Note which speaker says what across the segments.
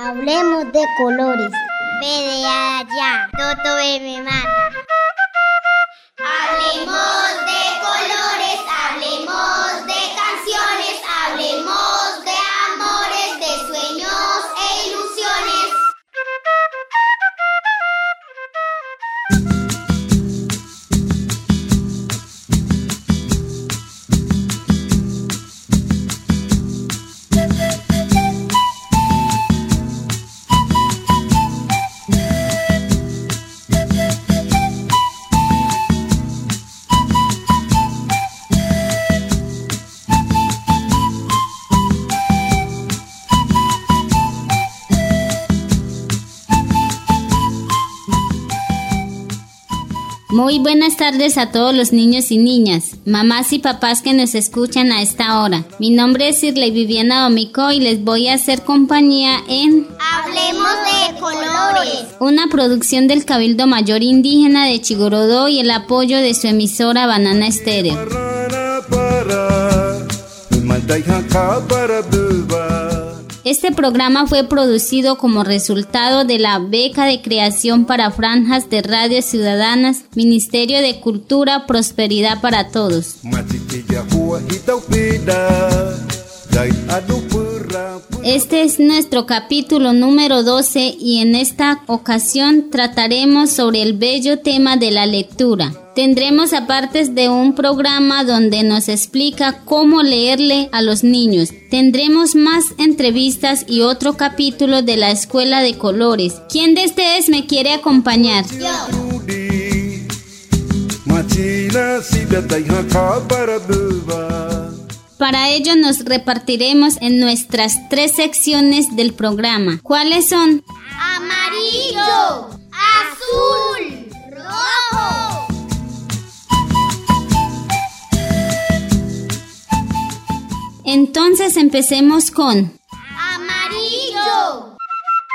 Speaker 1: Hablemos de colores. Ve de allá, Toto me mata.
Speaker 2: Hablemos de colores, hablemos de canciones, hablemos de amores, de sueños e ilusiones.
Speaker 3: Muy buenas tardes a todos los niños y niñas, mamás y papás que nos escuchan a esta hora. Mi nombre es Irley Viviana Domicó y les voy a hacer compañía en
Speaker 2: Hablemos de colores,
Speaker 3: una producción del Cabildo Mayor Indígena de Chigorodó y el apoyo de su emisora Banana Estéreo. Este programa fue producido como resultado de la Beca de Creación para Franjas de Radio Ciudadanas, Ministerio de Cultura, Prosperidad para Todos. Este es nuestro capítulo número 12 y en esta ocasión trataremos sobre el bello tema de la lectura. Tendremos aparte de un programa donde nos explica cómo leerle a los niños. Tendremos más entrevistas y otro capítulo de la Escuela de Colores. ¿Quién de ustedes me quiere acompañar?
Speaker 2: yo.
Speaker 3: Para ello nos repartiremos en nuestras 3 secciones del programa. ¿Cuáles son?
Speaker 2: Amarillo, azul, rojo.
Speaker 3: Entonces empecemos con
Speaker 2: Amarillo.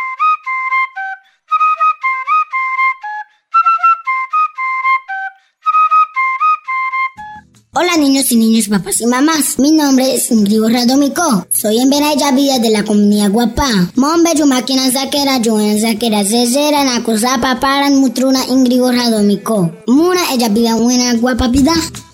Speaker 1: Hola niños y niñas, papás y mamás. Mi nombre es Ingrid Radomicó. Soy en Benaya Vida de la comunidad Guapá. Mombe Yumakina Zakera, Yuan Zakera, Zezera, Nakusa, Paparan, Mutruna, Ingrid Radomicó. Muna, ella vida buena guapa vida.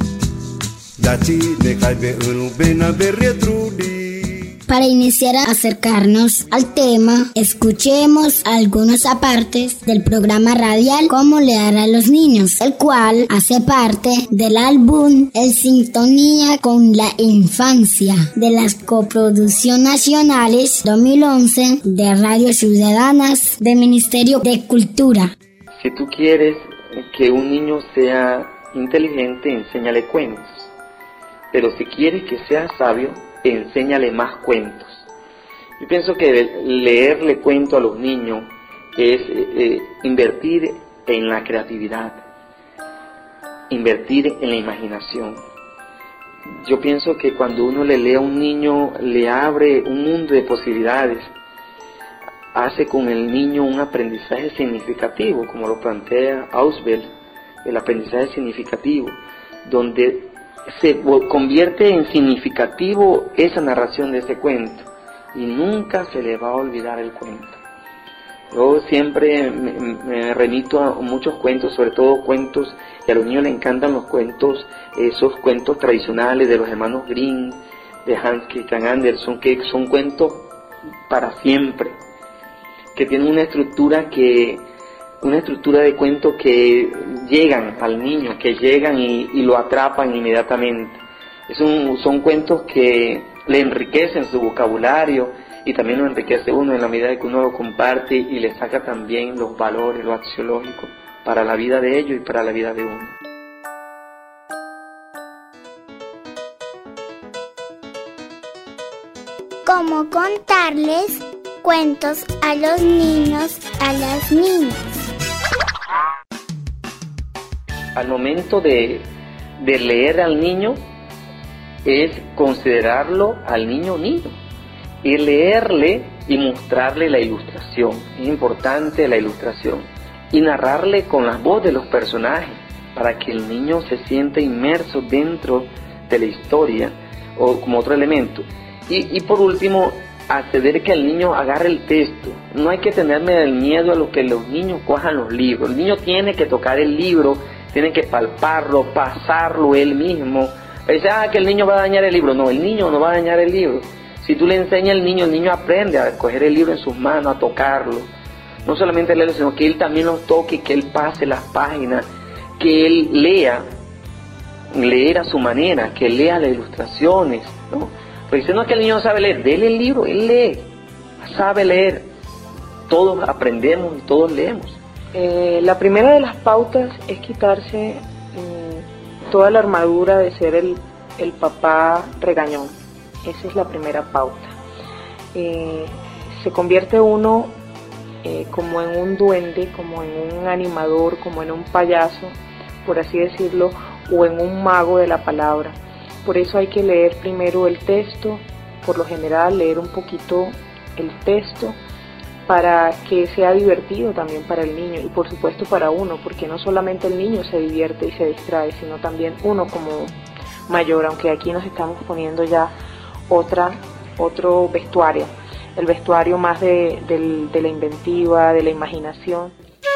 Speaker 1: Para iniciar a acercarnos al tema, escuchemos algunos apartes del programa radial Cómo leer a los niños, el cual hace parte del álbum En Sintonía con la Infancia de las coproducciones nacionales 2011 de Radio Ciudadanas del Ministerio de Cultura.
Speaker 4: Si tú quieres que un niño sea inteligente, enséñale cuentos. Pero si quieres que sea sabio, enséñale más cuentos. Yo pienso que leerle cuento a los niños es invertir en la creatividad, invertir en la imaginación. Yo pienso que cuando uno le lee a un niño, le abre un mundo de posibilidades, hace con el niño un aprendizaje significativo, como lo plantea Ausubel, el aprendizaje significativo, donde se convierte en significativo esa narración de ese cuento y nunca se le va a olvidar el cuento. Yo siempre me remito a muchos cuentos, sobre todo cuentos, y a los niños les encantan los cuentos, esos cuentos tradicionales de los hermanos Grimm, de Hans Christian Andersen, que son cuentos para siempre, que tienen una estructura de cuentos que llegan al niño, que llegan y lo atrapan inmediatamente. Son cuentos que le enriquecen su vocabulario y también lo enriquece uno en la medida de que uno lo comparte y le saca también los valores, lo axiológico para la vida de ellos y para la vida de uno.
Speaker 1: ¿Cómo contarles cuentos a los niños, a las niñas?
Speaker 4: Al momento de leer al niño es considerarlo al niño y leerle y mostrarle la ilustración. Es importante la ilustración y narrarle con la voz de los personajes para que el niño se sienta inmerso dentro de la historia o como otro elemento. Y por último, acceder que el niño agarre el texto. No hay que tenerme el miedo a lo que los niños cojan los libros. El niño tiene que tocar el libro, tiene que palparlo, pasarlo él mismo. Dice, que el niño va a dañar el libro. No, el niño no va a dañar el libro. Si tú le enseñas al niño, el niño aprende a coger el libro en sus manos, a tocarlo. No solamente leerlo, sino que él también lo toque, que él pase las páginas, que él lea, leer a su manera, que lea las ilustraciones, ¿no? Porque dice, no es que el niño no sabe leer, dele el libro, él lee, sabe leer. Todos aprendemos y todos leemos.
Speaker 5: La primera de las pautas es quitarse toda la armadura de ser el papá regañón. Esa es la primera pauta. Se convierte uno como en un duende, como en un animador, como en un payaso, por así decirlo, o en un mago de la palabra. Por eso hay que leer primero el texto, por lo general leer un poquito el texto, para que sea divertido también para el niño y por supuesto para uno, porque no solamente el niño se divierte y se distrae, sino también uno como mayor, aunque aquí nos estamos poniendo ya otro vestuario, el vestuario más de la inventiva, de la imaginación.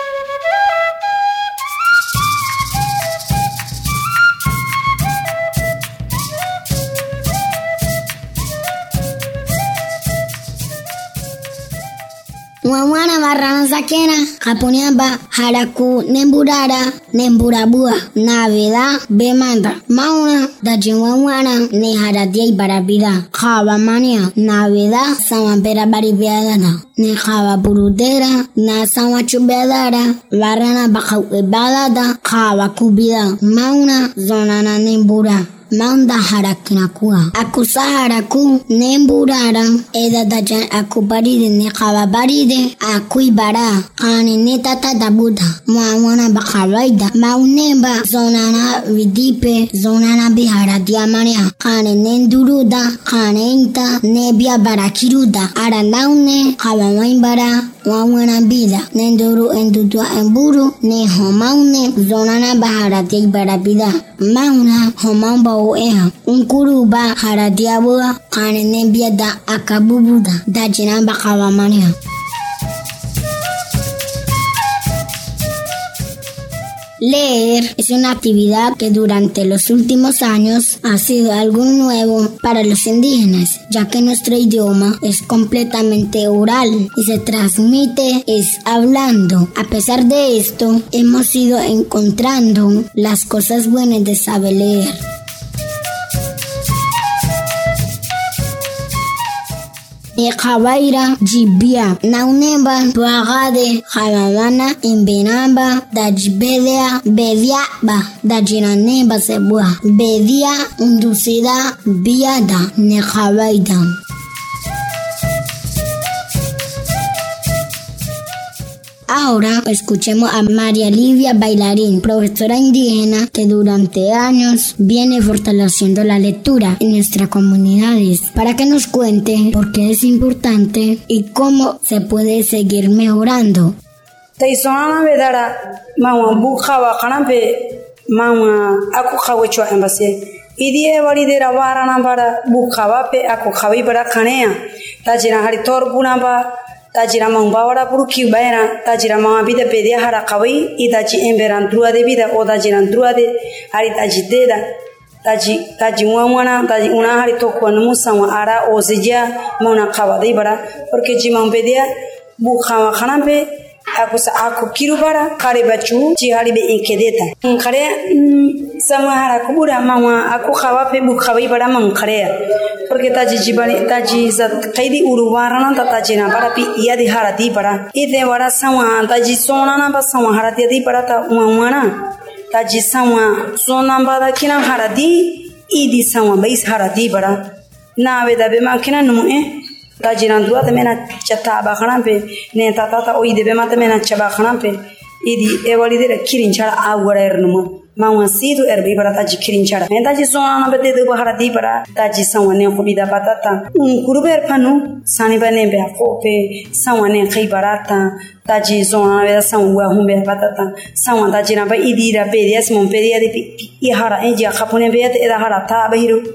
Speaker 1: Mwana barrana zakena, japoniamba, haraku, nemburara, nemburabua, naveda, bemanda, mauna, dajinwana, ne haradia y barabida, java mania, naveda, samampera baribiadana, ne java burudera, na sama chubedara, barrana baja balada, java kubida, mauna, zonana nembura. Manda harakinakua. Akusa haraku nemburara. Eda dajan aku baride ne kawa baride. Akui bara. Kani ne tata dabuda. Mwana bakawaida. Maunemba. Zonana vidipe. Zonana bihara diamania. Kani nenduruda. Kani inta. Nebia barakiruda. Arandaune. Kawa waimbara. Mwana bida. Nenduru endudua emburu. Ne homaune. Zonana bahara diai barabida. Mauna homamba un kuruba haradiabua kanene biada akabubuda dajina bakawamania. Leer es una actividad que durante los últimos años ha sido algo nuevo para los indígenas, ya que nuestro idioma es completamente oral y se transmite es hablando. A pesar de esto, hemos ido encontrando las cosas buenas de saber leer. Kawaira jibia naunemba tuagade halamana imbenamba dajibedea bediaba dajinanemba sebua bedia undusida biada ne kawaida. Ahora escuchemos a María Livia Bailarín, profesora indígena que durante años viene fortaleciendo la lectura en nuestras comunidades, para que nos cuente por qué es importante y cómo se puede seguir mejorando.
Speaker 6: Tajira mambawara puruki baina tajira mambida pedia harakawi itachi emberantrua de vida o tajirandrua de hari tajideda taji mwana taji una hari tokwan musawa ara ozija mona kawade bara porque jimampedia bukhawa khanampe aku kirubara kare bachu ji hari be inkedeta kare sama harakubura mama aku khawape bukhawi bara man kare porque taji jibani taji zat kaidi urubarana taji na bara pi yadi harati bara ide bara sama taji sona na ba sama harati di bara ta umana taji sama sona bara kina harati idi sama bais harati bara na veda be makina nu taji na dua te mena chata ba khana pe ne tata o ide be mata mena chaba khana pe idi e wali de kirin chara awara ernumo Mawasidu erbi para taji kirinchara. Taji sona na bete de harati para taji sawane khubida patata. Kuruber panu sani bane be akope sawane khibarata taji sona be sawa humbe patata. Sawan taji na ba idira be yes mon pedia de ihara enja khapune be eda harata bahiru.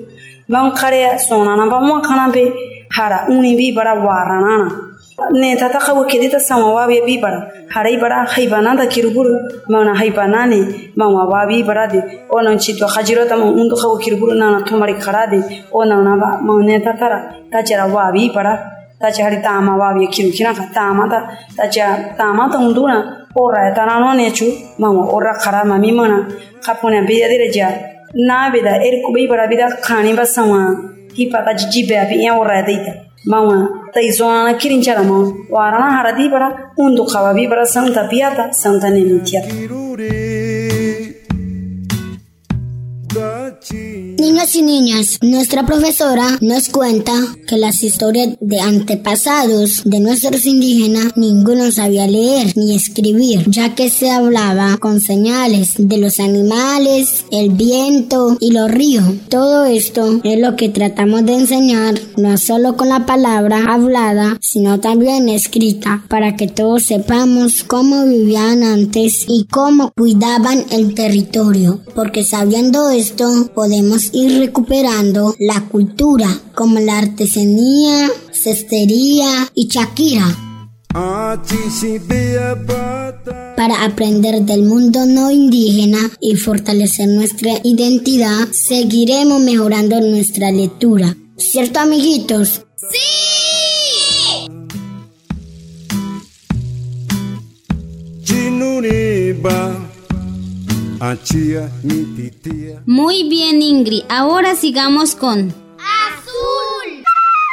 Speaker 6: Bang kare sonana ba mo kana be hara uni bi bara warana ne tata kawo kedita sama wabi bi bara harai bara haibana da kirguru mana haibana ne ma wabi bara de onan chito khajiro ta undu kawo kirguru na thumari khara de onan ba ma ne tata ta jara wabi bara ta jari tama wabi kirukina ka tama ta unduna ora tanano ne chu ma ora khara mami mana kapuna be dire ja na beda kubai bara beda khani ba sama ki pata jibe abi ya ora deita mawa tai zona kirinchara ma warana haradi bara undu khawabi bara santa piata santa nemitia.
Speaker 1: Niños y niñas, nuestra profesora nos cuenta que las historias de antepasados de nuestros indígenas ninguno sabía leer ni escribir, ya que se hablaba con señales de los animales, el viento y los ríos. Todo esto es lo que tratamos de enseñar, no solo con la palabra hablada, sino también escrita, para que todos sepamos cómo vivían antes y cómo cuidaban el territorio, porque sabiendo esto podemos ir recuperando la cultura como la artesanía, cestería y chaquira. Para aprender del mundo no indígena y fortalecer nuestra identidad, seguiremos mejorando nuestra lectura. ¿Cierto, amiguitos?
Speaker 2: ¡Sí!
Speaker 3: Muy bien, Ingrid. Ahora sigamos con
Speaker 2: ¡Azul!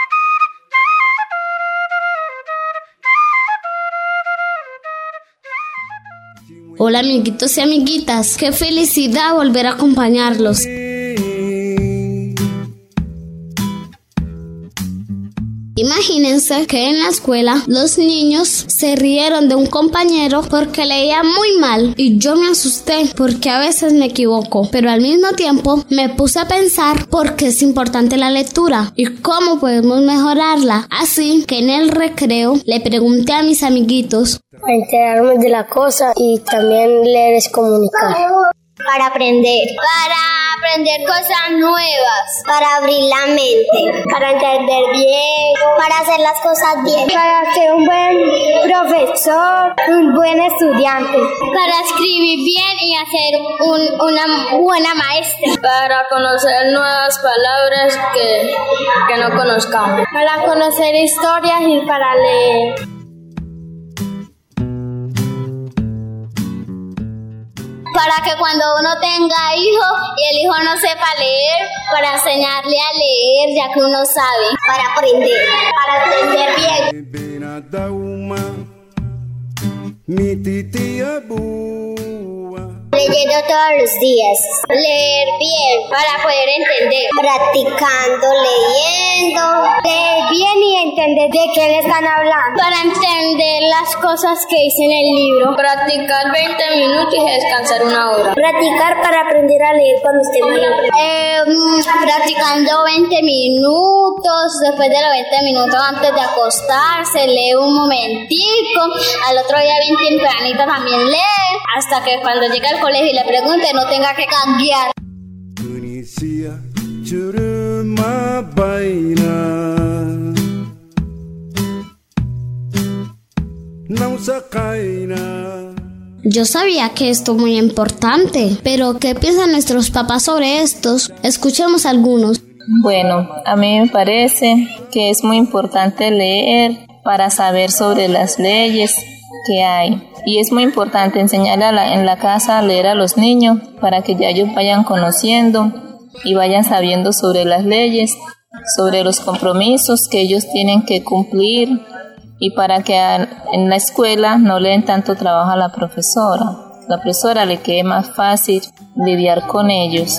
Speaker 7: Hola, amiguitos y amiguitas. Qué felicidad volver a acompañarlos. Imagínense que en la escuela los niños se rieron de un compañero porque leía muy mal y yo me asusté porque a veces me equivoco, pero al mismo tiempo me puse a pensar por qué es importante la lectura y cómo podemos mejorarla. Así que en el recreo le pregunté a mis amiguitos
Speaker 8: para enterarme de la cosa y también leer es comunicar.
Speaker 2: Para aprender cosas nuevas, para abrir la mente, para entender bien, para hacer las cosas bien,
Speaker 8: para ser un buen profesor, un buen estudiante,
Speaker 2: para escribir bien y hacer una buena maestra,
Speaker 9: para conocer nuevas palabras que no conozcamos,
Speaker 8: para conocer historias y para leer.
Speaker 2: Para que cuando uno tenga hijos y el hijo no sepa leer, para enseñarle a leer ya que uno sabe, para aprender bien. Leyendo todos los días, leer bien para poder entender, practicando, leyendo,
Speaker 8: leer bien y entender de qué le están hablando,
Speaker 2: para entender las cosas que dice en el libro,
Speaker 9: practicar 20 minutos y descansar 1 hora,
Speaker 8: practicar para aprender a leer cuando esté mal,
Speaker 2: practicando 20 minutos, después de los 20 minutos antes de acostarse, lee un momentico, al otro día bien tempranito también lee, hasta que cuando llegue al colegio y le pregunte no tenga que cambiar.
Speaker 7: Yo sabía que esto es muy importante, pero ¿qué piensan nuestros papás sobre estos? Escuchemos algunos.
Speaker 10: Bueno, a mí me parece que es muy importante leer para saber sobre las leyes que hay. Y es muy importante enseñar en la casa a leer a los niños para que ya ellos vayan conociendo y vayan sabiendo sobre las leyes, sobre los compromisos que ellos tienen que cumplir y para que en la escuela no le den tanto trabajo a la profesora. La profesora le quede más fácil lidiar con ellos.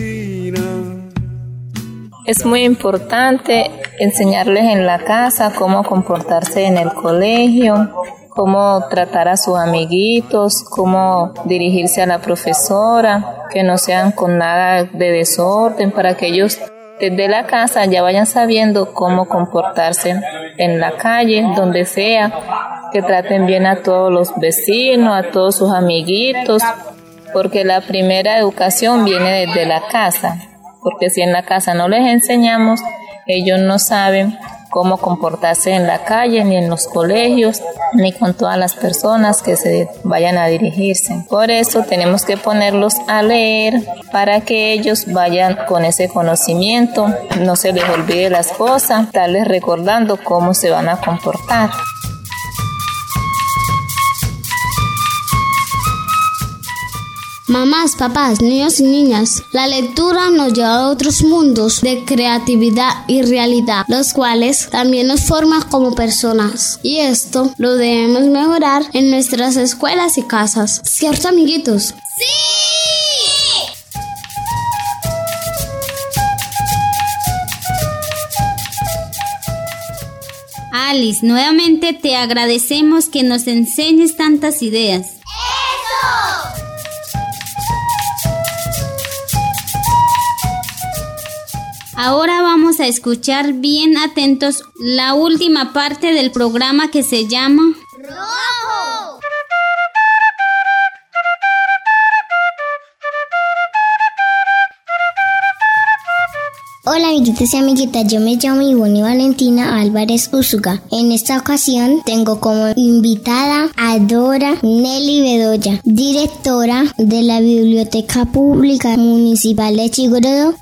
Speaker 10: Es muy importante enseñarles en la casa cómo comportarse en el colegio, cómo tratar a sus amiguitos, cómo dirigirse a la profesora, que no sean con nada de desorden, para que ellos desde la casa ya vayan sabiendo cómo comportarse en la calle, donde sea, que traten bien a todos los vecinos, a todos sus amiguitos, porque la primera educación viene desde la casa. porque si en la casa no les enseñamos, ellos no saben cómo comportarse en la calle, ni en los colegios, ni con todas las personas que se vayan a dirigirse. Por eso tenemos que ponerlos a leer para que ellos vayan con ese conocimiento, no se les olvide las cosas, estarles recordando cómo se van a comportar.
Speaker 7: Mamás, papás, niños y niñas, la lectura nos lleva a otros mundos de creatividad y realidad, los cuales también nos forman como personas. Y esto lo debemos mejorar en nuestras escuelas y casas. ¿Cierto, amiguitos?
Speaker 2: ¡Sí!
Speaker 3: Alice, nuevamente te agradecemos que nos enseñes tantas ideas. Ahora vamos a escuchar bien atentos la última parte del programa que se llama
Speaker 2: ¡Rojo!
Speaker 1: Hola amiguitos y amiguitas, yo me llamo Ivonne Valentina Álvarez Úsuga. En esta ocasión tengo como invitada a Dora Nelly Bedoya, directora de la Biblioteca Pública Municipal de Chiguerodó.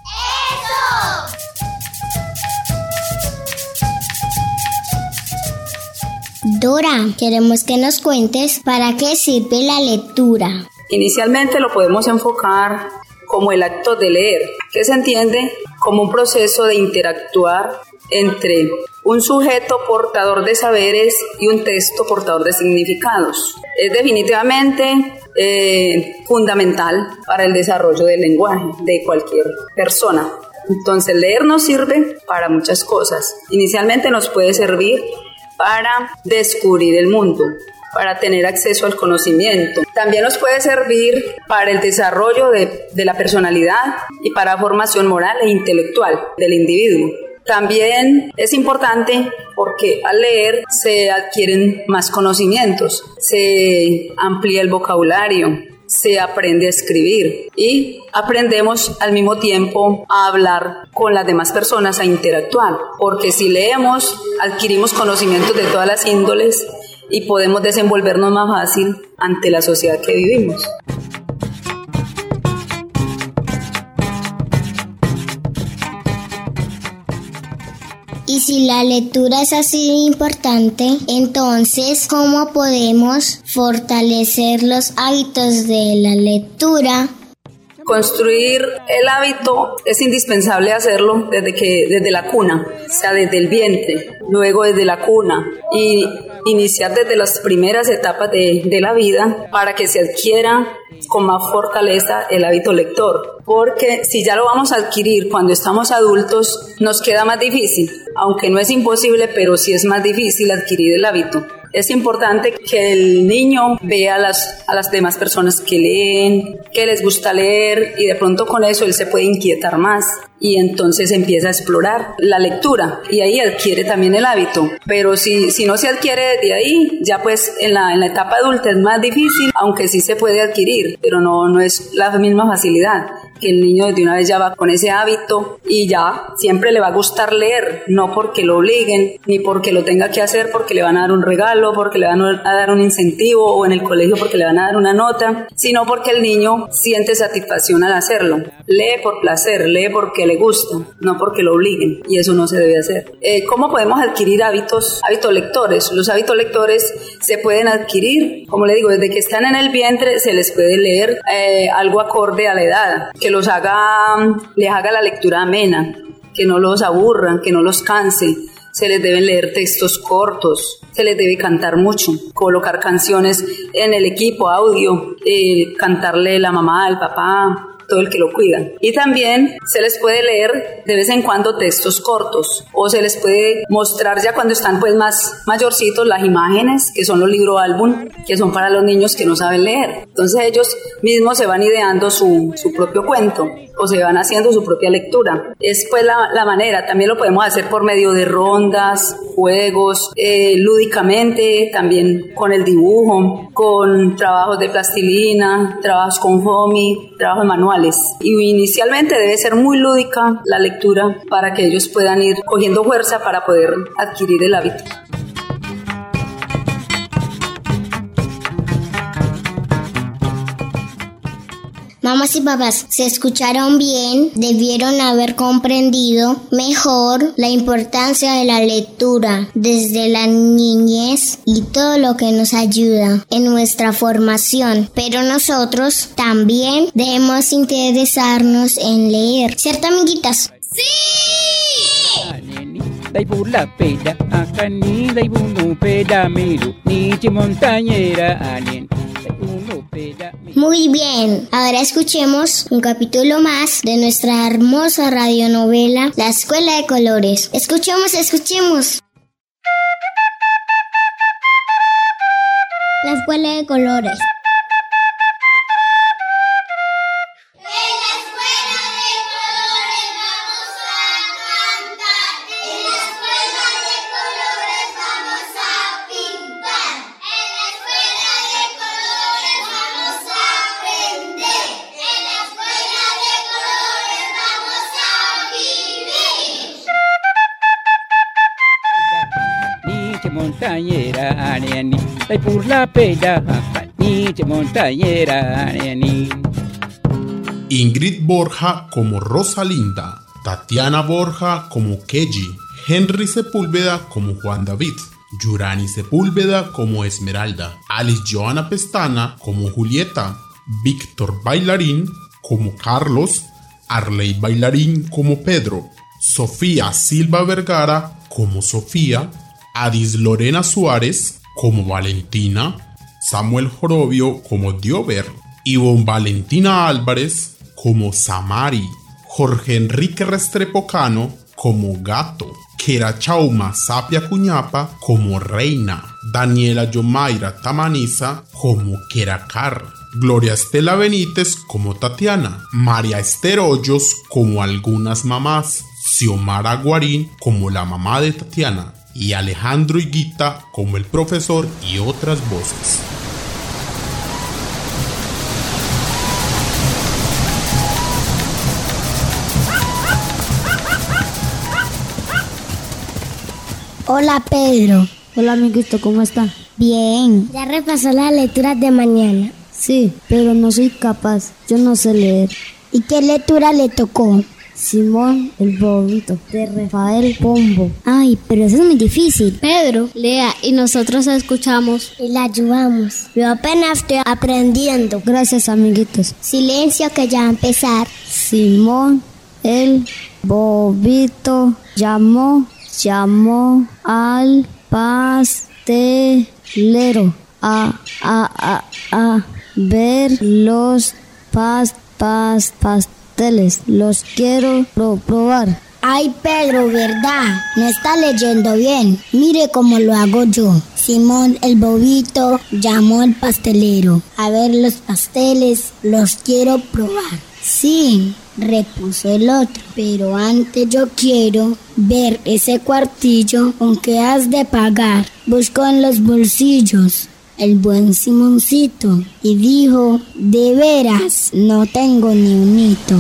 Speaker 1: Dora, queremos que nos cuentes para qué sirve la lectura.
Speaker 6: Inicialmente lo podemos enfocar como el acto de leer, que se entiende como un proceso de interactuar entre un sujeto portador de saberes y un texto portador de significados. Es definitivamente fundamental para el desarrollo del lenguaje de cualquier persona. Entonces, leer nos sirve para muchas cosas. Inicialmente nos puede servir para descubrir el mundo, para tener acceso al conocimiento. También nos puede servir para el desarrollo de la personalidad y para la formación moral e intelectual del individuo. También es importante porque al leer se adquieren más conocimientos, se amplía el vocabulario, se aprende a escribir y aprendemos al mismo tiempo a hablar con las demás personas, a interactuar, porque si leemos adquirimos conocimientos de todas las índoles y podemos desenvolvernos más fácil ante la sociedad que vivimos.
Speaker 1: Y si la lectura es así de importante, entonces, ¿cómo podemos fortalecer los hábitos de la lectura?
Speaker 6: Construir el hábito es indispensable hacerlo desde la cuna, o sea, desde el vientre, luego desde la cuna y iniciar desde las primeras etapas de la vida para que se adquiera con más fortaleza el hábito lector, porque si ya lo vamos a adquirir cuando estamos adultos nos queda más difícil, aunque no es imposible, pero sí es más difícil adquirir el hábito. Es importante que el niño vea a las demás personas que leen, que les gusta leer y de pronto con eso él se puede inquietar más y entonces empieza a explorar la lectura y ahí adquiere también el hábito. Pero si no se adquiere desde ahí, ya pues en la etapa adulta es más difícil, aunque sí se puede adquirir, pero no es la misma facilidad, que el niño de una vez ya va con ese hábito y ya siempre le va a gustar leer, no porque lo obliguen, ni porque lo tenga que hacer porque le van a dar un regalo, porque le van a dar un incentivo o en el colegio porque le van a dar una nota, sino porque el niño siente satisfacción al hacerlo. Lee por placer, lee porque le gusta, no porque lo obliguen, y eso no se debe hacer. ¿Cómo podemos adquirir hábitos lectores? Los hábitos lectores se pueden adquirir, como le digo, desde que están en el vientre se les puede leer algo acorde a la edad, que les haga la lectura amena, que no los aburran, que no los canse. Se les deben leer textos cortos, se les debe cantar mucho, colocar canciones en el equipo, audio, cantarle la mamá, el papá, todo el que lo cuida. Y también se les puede leer de vez en cuando textos cortos o se les puede mostrar ya cuando están pues más mayorcitos las imágenes, que son los libros álbum, que son para los niños que no saben leer. Entonces ellos mismos se van ideando su propio cuento o se van haciendo su propia lectura. Es pues la manera. También lo podemos hacer por medio de rondas, juegos, lúdicamente, también con el dibujo, con trabajos de plastilina, trabajos con foamy, trabajos manuales. Y inicialmente debe ser muy lúdica la lectura para que ellos puedan ir cogiendo fuerza para poder adquirir el hábito.
Speaker 1: Mamás y papás, se escucharon bien, debieron haber comprendido mejor la importancia de la lectura desde la niñez y todo lo que nos ayuda en nuestra formación. Pero nosotros también debemos interesarnos en leer. ¿Cierto, amiguitas? ¡Sí! Muy bien, ahora escuchemos un capítulo más de nuestra hermosa radionovela La Escuela de Colores. Escuchemos. La Escuela de Colores.
Speaker 11: Montañera aneni, ay por la peda, niche montañera aneni.
Speaker 12: Ingrid Borja como Rosalinda, Tatiana Borja como Keji, Henry Sepúlveda como Juan David, Yurani Sepúlveda como Esmeralda, Alice Joana Pestana como Julieta, Víctor Bailarín como Carlos, Arley Bailarín como Pedro, Sofía Silva Vergara como Sofía, Adis Lorena Suárez como Valentina, Samuel Jorobio como Diover, Ivonne Valentina Álvarez como Samari, Jorge Enrique Restrepo Cano como Gato, Kera Chauma Sapia Cuñapa como Reina, Daniela Yomaira Tamaniza como Keracar, Gloria Estela Benítez como Tatiana, María Esther Hoyos como Algunas Mamás, Xiomara Guarín como la mamá de Tatiana, y Alejandro Higuita como el profesor y otras voces.
Speaker 1: Hola, Pedro.
Speaker 13: Hola, amiguito, ¿cómo está?
Speaker 1: Bien. ¿Ya repasó las lecturas de mañana?
Speaker 13: Sí, pero no soy capaz. Yo no sé leer.
Speaker 1: ¿Y qué lectura le tocó?
Speaker 13: Simón el Bobito, de Rafael Pombo.
Speaker 1: Ay, pero eso es muy difícil.
Speaker 7: Pedro, lea y nosotros escuchamos.
Speaker 1: Y la ayudamos. Yo apenas estoy aprendiendo.
Speaker 13: Gracias, amiguitos.
Speaker 1: Silencio que ya va a empezar.
Speaker 13: Simón el Bobito llamó al pastelero a ver los pasteles. Los quiero probar.
Speaker 1: Ay, Pedro, ¿verdad? No está leyendo bien. Mire cómo lo hago yo. Simón el Bobito llamó al pastelero a ver los pasteles. Los quiero probar. Sí, repuso el otro. Pero antes yo quiero ver ese cuartillo con que has de pagar. Buscó en los bolsillos el buen Simoncito y dijo: de veras, no tengo ni un hito.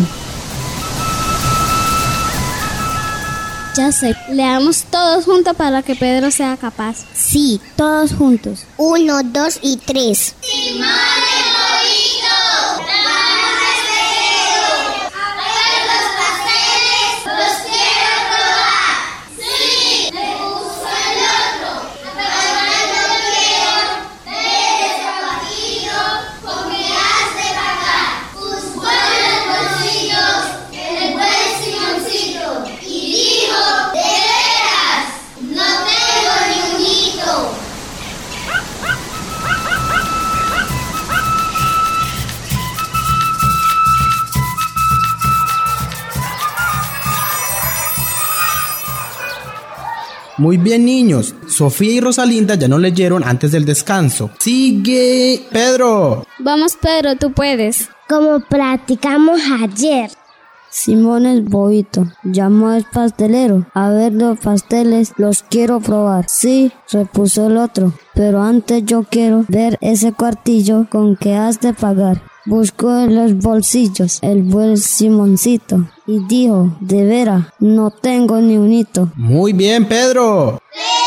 Speaker 7: Ya sé, leamos todos juntos para que Pedro sea capaz.
Speaker 1: Sí, todos juntos. 1, 2 y 3.
Speaker 14: Simón el Bobito, llamó al pastelero a ver los pasteles, los quiero probar. Sí, repuso el otro, pero antes yo quiero ver ese cuartillo con que has de pagar. Buscó en los bolsillos el buen Simoncito y dijo: de veras, no tengo ni un hito.
Speaker 15: Muy bien, niños. Sofía y Rosalinda ya no leyeron antes del descanso. ¡Sigue, Pedro!
Speaker 7: Vamos, Pedro, tú puedes.
Speaker 8: Como practicamos ayer.
Speaker 13: Simón es bobito, llamó al pastelero. A ver los pasteles, los quiero probar. Sí, repuso el otro, pero antes yo quiero ver ese cuartillo con que has de pagar. Buscó en los bolsillos el buen Simoncito y dijo, de veras, no tengo ni un hito.
Speaker 15: Muy bien, Pedro.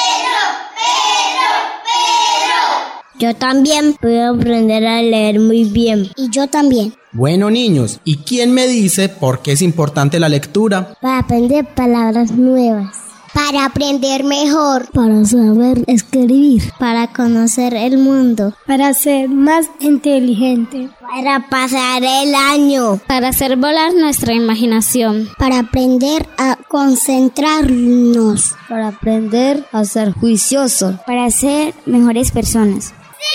Speaker 1: Yo también puedo aprender a leer muy bien. Y yo también.
Speaker 15: Bueno, niños, ¿y quién me dice por qué es importante la lectura?
Speaker 1: Para aprender palabras nuevas. Para aprender mejor.
Speaker 13: Para saber escribir.
Speaker 1: Para conocer el mundo.
Speaker 8: Para ser más inteligente.
Speaker 1: Para pasar el año.
Speaker 7: Para hacer volar nuestra imaginación.
Speaker 1: Para aprender a concentrarnos.
Speaker 13: Para aprender a ser juiciosos.
Speaker 1: Para ser mejores personas.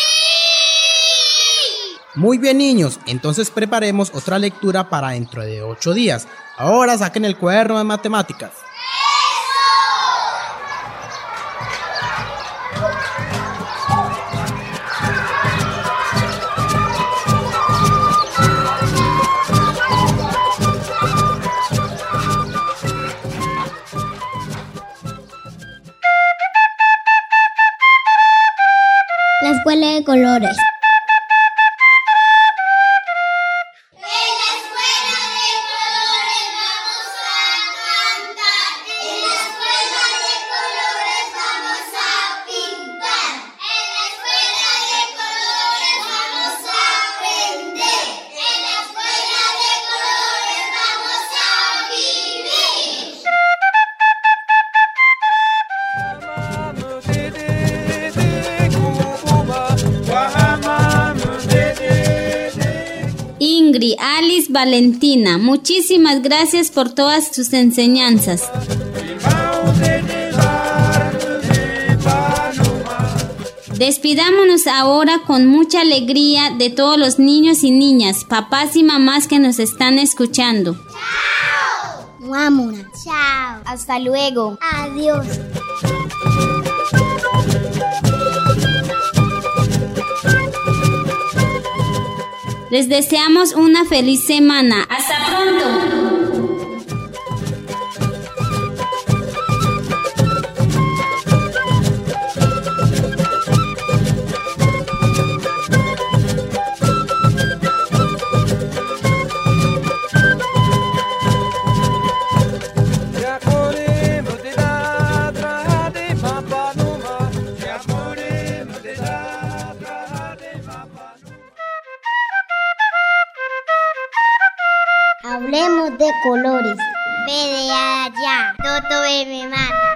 Speaker 15: Muy bien, niños, entonces preparemos otra lectura para dentro de 8 días. Ahora saquen el cuaderno de matemáticas.
Speaker 1: La escuela de colores.
Speaker 3: Ingrid, Alice, Valentina, muchísimas gracias por todas sus enseñanzas. Despidámonos ahora con mucha alegría de todos los niños y niñas, papás y mamás que nos están escuchando.
Speaker 1: ¡Chao! Vámonos. Chao. Hasta luego. Adiós.
Speaker 3: Les deseamos una feliz semana. ¡Hasta pronto!
Speaker 1: Hablemos de colores. Ve de allá, Toto me mata.